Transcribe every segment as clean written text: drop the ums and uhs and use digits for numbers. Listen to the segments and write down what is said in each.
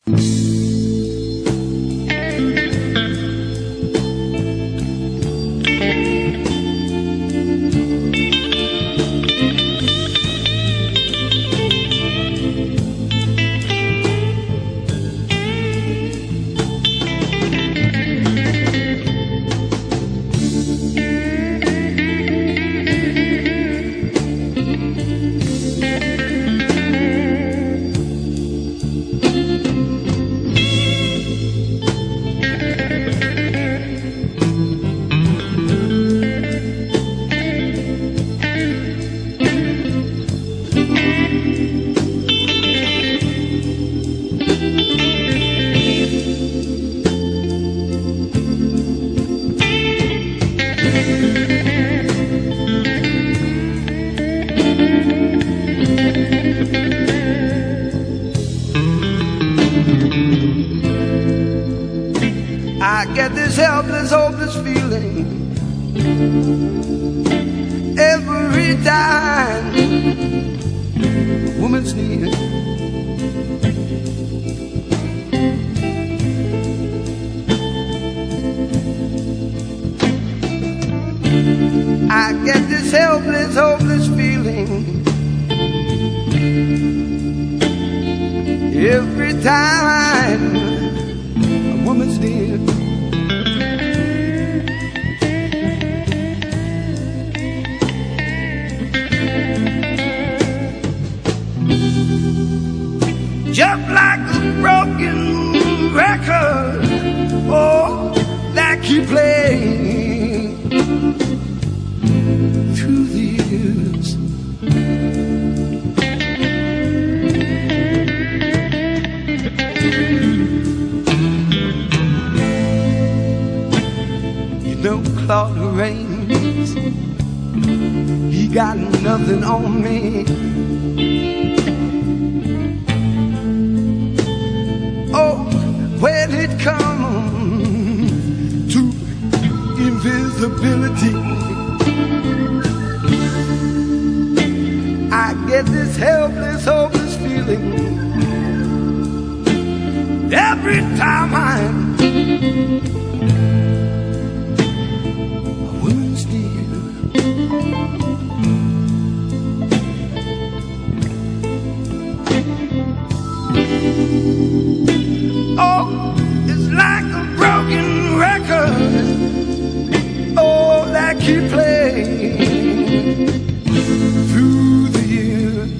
I get this helpless, hopeless feeling every time a woman's near. I get this helpless, hopeless feeling every time a woman's near. Just like a broken record, oh, that keep playing through the years. You know Claude Rains, he got nothing on me. When it comes to invisibility, I get this helpless, hopeless feeling every time I'm a woman's dear. Oh, it's like a broken record, oh, that keep playing through the years.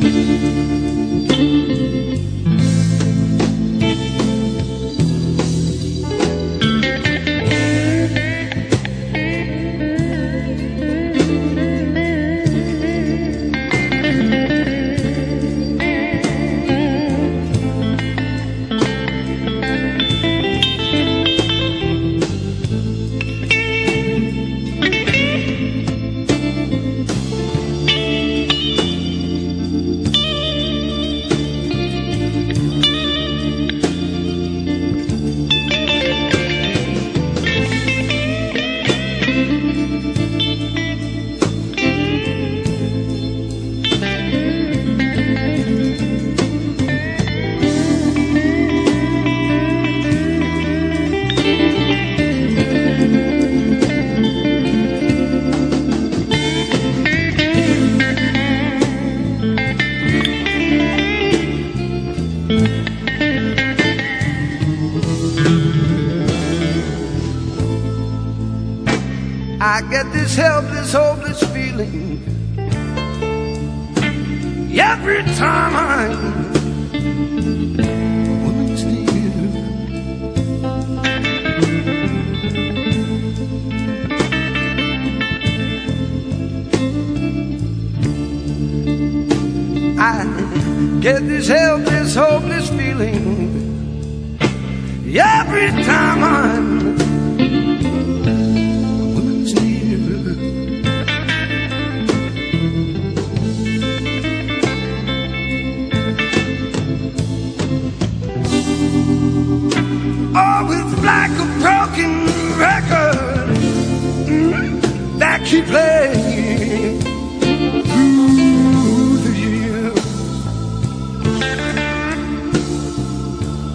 I get this helpless, hopeless feeling every time I'm a woman's near. I get this helpless, hopeless feeling every time I'm like a broken record that keep playing